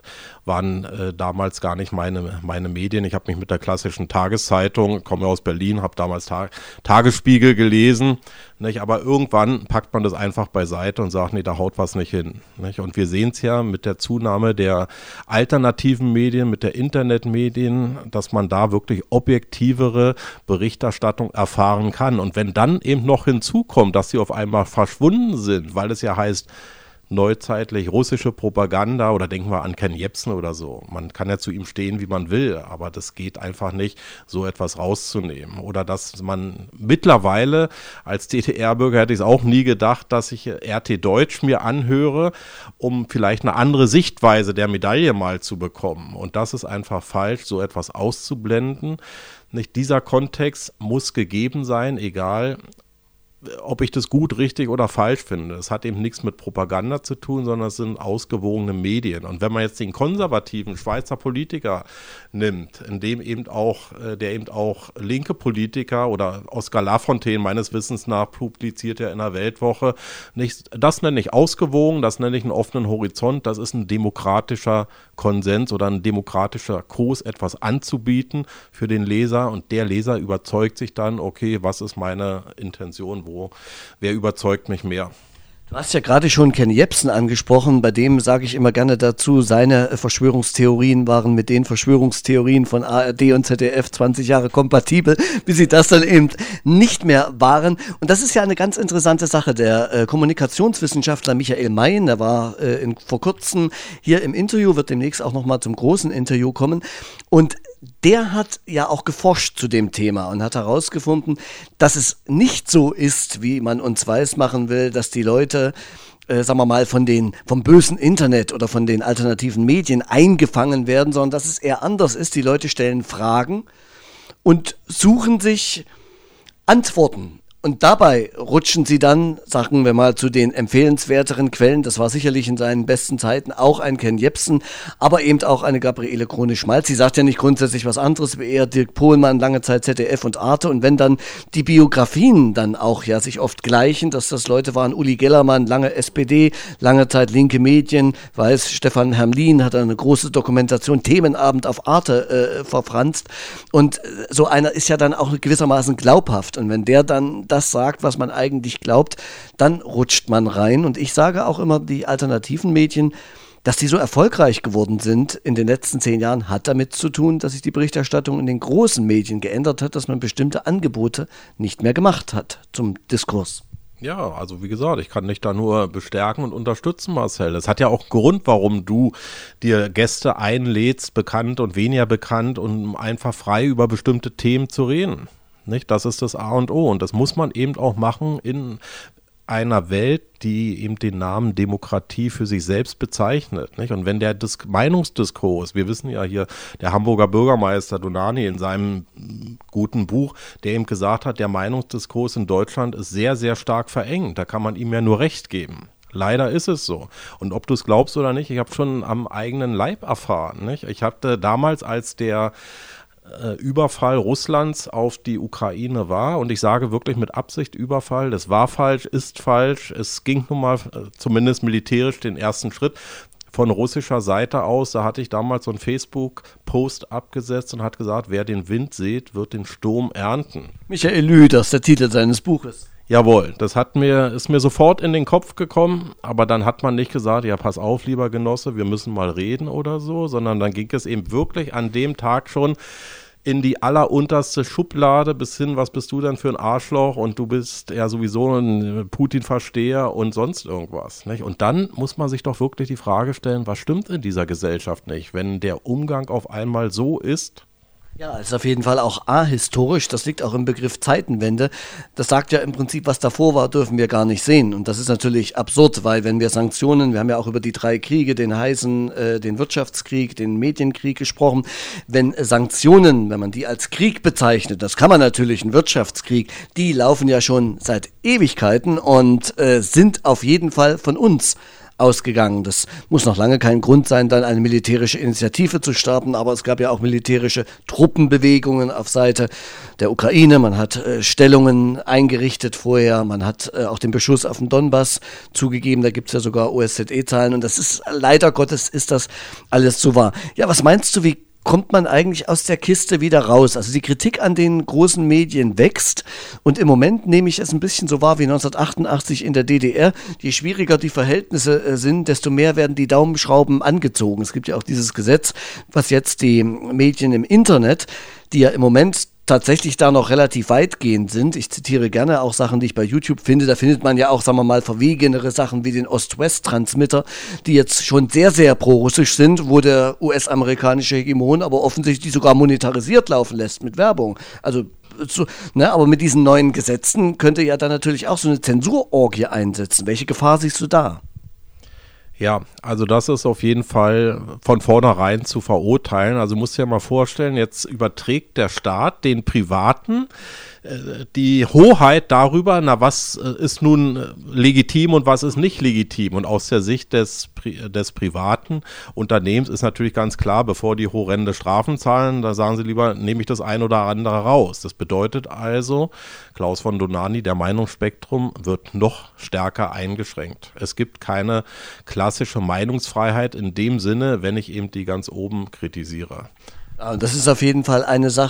damals gar nicht meine Medien. Ich habe mich mit der klassischen Tageszeitung, komme aus Berlin, habe damals Tagesspiegel gelesen, nicht? Aber irgendwann packt man das einfach beiseite und sagt, nee, da haut was nicht hin. Nicht? Und wir sehen es ja mit der Zunahme der alternativen Medien, mit der Internetmedien, dass man da wirklich objektivere Berichterstattung erfahren kann. Und wenn dann eben noch hinzukommt, dass sie auf einmal verschwunden sind, weil es ja heißt, neuzeitlich russische Propaganda, oder denken wir an Ken Jebsen oder so. Man kann ja zu ihm stehen, wie man will, aber das geht einfach nicht, so etwas rauszunehmen. Oder dass man mittlerweile, als DDR-Bürger hätte ich es auch nie gedacht, dass ich RT Deutsch mir anhöre, um vielleicht eine andere Sichtweise der Medaille mal zu bekommen. Und das ist einfach falsch, so etwas auszublenden. Nicht dieser Kontext muss gegeben sein, egal ob ich das gut, richtig oder falsch finde. Es hat eben nichts mit Propaganda zu tun, sondern es sind ausgewogene Medien. Und wenn man jetzt den konservativen Schweizer Politiker nimmt, der eben auch linke Politiker, oder Oskar Lafontaine meines Wissens nach publiziert ja in der Weltwoche, das nenne ich ausgewogen, das nenne ich einen offenen Horizont, das ist ein demokratischer Konsens oder ein demokratischer Kurs, etwas anzubieten für den Leser, und der Leser überzeugt sich dann, okay, was ist meine Intention, wer überzeugt mich mehr? Du hast ja gerade schon Ken Jebsen angesprochen, bei dem sage ich immer gerne dazu, seine Verschwörungstheorien waren mit den Verschwörungstheorien von ARD und ZDF 20 Jahre kompatibel, bis sie das dann eben nicht mehr waren. Und das ist ja eine ganz interessante Sache. Der Kommunikationswissenschaftler Michael Mayen, der war vor kurzem hier im Interview, wird demnächst auch nochmal zum großen Interview kommen. Und der hat ja auch geforscht zu dem Thema und hat herausgefunden, dass es nicht so ist, wie man uns weismachen will, dass die Leute, sagen wir mal, vom bösen Internet oder von den alternativen Medien eingefangen werden, sondern dass es eher anders ist. Die Leute stellen Fragen und suchen sich Antworten. Und dabei rutschen sie dann, sagen wir mal, zu den empfehlenswerteren Quellen. Das war sicherlich in seinen besten Zeiten auch ein Ken Jebsen, aber eben auch eine Gabriele Krone-Schmalz. Sie sagt ja nicht grundsätzlich was anderes, wie eher Dirk Pohlmann, lange Zeit ZDF und Arte. Und wenn dann die Biografien dann auch ja sich oft gleichen, dass das Leute waren, Uli Gellermann, lange SPD, lange Zeit linke Medien, weiß, Stefan Hermlin hat eine große Dokumentation, Themenabend auf Arte verfranst. Und so einer ist ja dann auch gewissermaßen glaubhaft. Und wenn der dann das sagt, was man eigentlich glaubt, dann rutscht man rein. Und ich sage auch immer, die alternativen Medien, dass die so erfolgreich geworden sind in den letzten 10 Jahren, hat damit zu tun, dass sich die Berichterstattung in den großen Medien geändert hat, dass man bestimmte Angebote nicht mehr gemacht hat zum Diskurs. Ja, also wie gesagt, ich kann dich da nur bestärken und unterstützen, Marcel. Es hat ja auch einen Grund, warum du dir Gäste einlädst, bekannt und weniger bekannt, um einfach frei über bestimmte Themen zu reden. Nicht? Das ist das A und O und das muss man eben auch machen in einer Welt, die eben den Namen Demokratie für sich selbst bezeichnet. Nicht? Und wenn der Meinungsdiskurs, wir wissen ja hier, der Hamburger Bürgermeister Donani in seinem guten Buch, der eben gesagt hat, der Meinungsdiskurs in Deutschland ist sehr, sehr stark verengt. Da kann man ihm ja nur recht geben. Leider ist es so. Und ob du es glaubst oder nicht, ich habe schon am eigenen Leib erfahren. Nicht? Ich hatte damals, als der Überfall Russlands auf die Ukraine war, und ich sage wirklich mit Absicht Überfall, das war falsch, ist falsch, es ging nun mal zumindest militärisch den ersten Schritt von russischer Seite aus, da hatte ich damals so einen Facebook-Post abgesetzt und hat gesagt, wer den Wind sät, wird den Sturm ernten. Michael Lüders, der Titel seines Buches. Jawohl, das ist mir sofort in den Kopf gekommen, aber dann hat man nicht gesagt, ja pass auf, lieber Genosse, wir müssen mal reden oder so, sondern dann ging es eben wirklich an dem Tag schon in die allerunterste Schublade bis hin, was bist du denn für ein Arschloch und du bist ja sowieso ein Putin-Versteher und sonst irgendwas. Nicht? Und dann muss man sich doch wirklich die Frage stellen, was stimmt in dieser Gesellschaft nicht, wenn der Umgang auf einmal so ist? Ja, es ist auf jeden Fall auch ahistorisch, das liegt auch im Begriff Zeitenwende. Das sagt ja im Prinzip, was davor war, dürfen wir gar nicht sehen. Und das ist natürlich absurd, weil wenn wir Sanktionen, wir haben ja auch über die 3 Kriege, den heißen, den Wirtschaftskrieg, den Medienkrieg gesprochen. Wenn Sanktionen, wenn man die als Krieg bezeichnet, das kann man natürlich, ein Wirtschaftskrieg, die laufen ja schon seit Ewigkeiten und sind auf jeden Fall von uns ausgegangen. Das muss noch lange kein Grund sein, dann eine militärische Initiative zu starten, aber es gab ja auch militärische Truppenbewegungen auf Seite der Ukraine. Man hat Stellungen eingerichtet vorher, man hat auch den Beschuss auf den Donbass zugegeben, da gibt es ja sogar OSZE-Zahlen und das ist, leider Gottes, ist das alles so wahr. Ja, was meinst du, wie kommt man eigentlich aus der Kiste wieder raus? Also die Kritik an den großen Medien wächst und im Moment nehme ich es ein bisschen so wahr wie 1988 in der DDR. Je schwieriger die Verhältnisse sind, desto mehr werden die Daumenschrauben angezogen. Es gibt ja auch dieses Gesetz, was jetzt die Medien im Internet, die ja im Moment tatsächlich da noch relativ weitgehend sind. Ich zitiere gerne auch Sachen, die ich bei YouTube finde. Da findet man ja auch, sagen wir mal, verwegenere Sachen wie den Ost-West-Transmitter, die jetzt schon sehr, sehr pro-russisch sind, wo der US-amerikanische Hegemon aber offensichtlich die sogar monetarisiert laufen lässt mit Werbung. Also, so, ne, aber mit diesen neuen Gesetzen könnte ja dann natürlich auch so eine Zensurorgie einsetzen. Welche Gefahr siehst du da? Ja, also das ist auf jeden Fall von vornherein zu verurteilen. Also musst dir ja mal vorstellen, jetzt überträgt der Staat den Privaten die Hoheit darüber, na was ist nun legitim und was ist nicht legitim. Und aus der Sicht des privaten Unternehmens ist natürlich ganz klar, bevor die horrende Strafen zahlen, da sagen sie lieber, nehme ich das ein oder andere raus. Das bedeutet also, Klaus von Donani, der Meinungsspektrum wird noch stärker eingeschränkt. Es gibt keine klassische Meinungsfreiheit in dem Sinne, wenn ich eben die ganz oben kritisiere. Das ist auf jeden Fall eine Sache,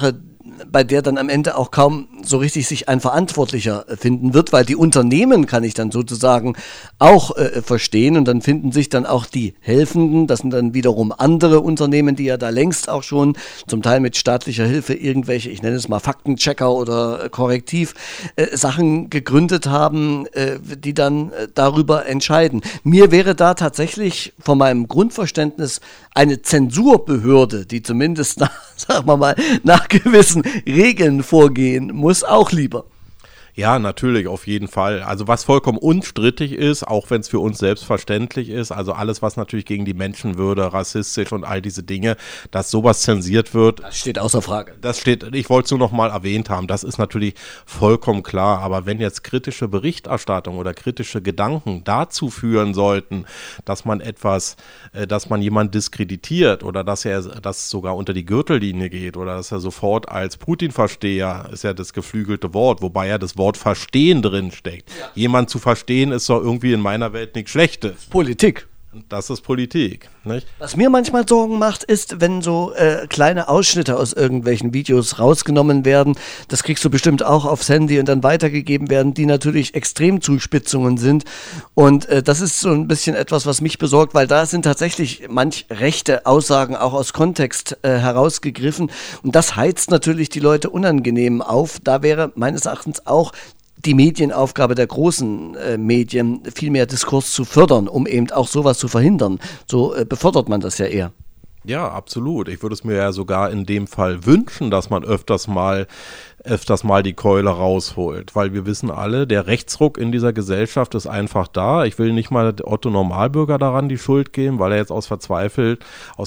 bei der dann am Ende auch kaum so richtig sich ein Verantwortlicher finden wird, weil die Unternehmen kann ich dann sozusagen auch verstehen und dann finden sich dann auch die Helfenden, das sind dann wiederum andere Unternehmen, die ja da längst auch schon zum Teil mit staatlicher Hilfe irgendwelche, ich nenne es mal Faktenchecker oder Korrektiv, Sachen gegründet haben, die dann darüber entscheiden. Mir wäre da tatsächlich von meinem Grundverständnis eine Zensurbehörde, die zumindest sagen wir mal, nach gewissen Regeln vorgehen muss, auch lieber. Ja, natürlich, auf jeden Fall. Also was vollkommen unstrittig ist, auch wenn es für uns selbstverständlich ist, also alles, was natürlich gegen die Menschenwürde, rassistisch und all diese Dinge, dass sowas zensiert wird. Das steht außer Frage. Das steht, ich wollte es nur noch mal erwähnt haben, das ist natürlich vollkommen klar. Aber wenn jetzt kritische Berichterstattung oder kritische Gedanken dazu führen sollten, dass man jemanden diskreditiert oder dass das sogar unter die Gürtellinie geht oder dass er sofort als Putin-Versteher, ist ja das geflügelte Wort, wobei ja das Wort verstehen drin steckt. Ja. Jemand zu verstehen ist doch irgendwie in meiner Welt nichts Schlechtes. Politik. Das ist Politik, nicht? Was mir manchmal Sorgen macht, ist, wenn so kleine Ausschnitte aus irgendwelchen Videos rausgenommen werden, das kriegst du bestimmt auch aufs Handy und dann weitergegeben werden, die natürlich Extremzuspitzungen sind und das ist so ein bisschen etwas, was mich besorgt, weil da sind tatsächlich manch rechte Aussagen auch aus Kontext herausgegriffen und das heizt natürlich die Leute unangenehm auf. Da wäre meines Erachtens auch die Medienaufgabe der großen Medien, viel mehr Diskurs zu fördern, um eben auch sowas zu verhindern. So befördert man das ja eher. Ja, absolut. Ich würde es mir ja sogar in dem Fall wünschen, dass man öfters mal die Keule rausholt, weil wir wissen alle, der Rechtsruck in dieser Gesellschaft ist einfach da. Ich will nicht mal Otto Normalbürger daran die Schuld geben, weil er jetzt aus Verzweiflung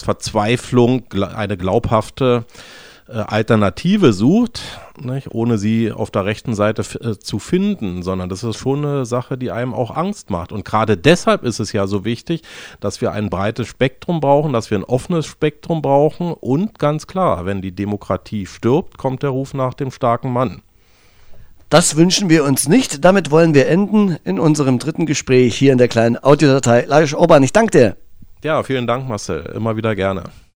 eine glaubhafte Alternative sucht, nicht, ohne sie auf der rechten Seite zu finden, sondern das ist schon eine Sache, die einem auch Angst macht. Und gerade deshalb ist es ja so wichtig, dass wir ein breites Spektrum brauchen, dass wir ein offenes Spektrum brauchen und ganz klar, wenn die Demokratie stirbt, kommt der Ruf nach dem starken Mann. Das wünschen wir uns nicht. Damit wollen wir enden in unserem dritten Gespräch hier in der kleinen Audiodatei. Lajos Orban, ich danke dir. Ja, vielen Dank, Marcel. Immer wieder gerne.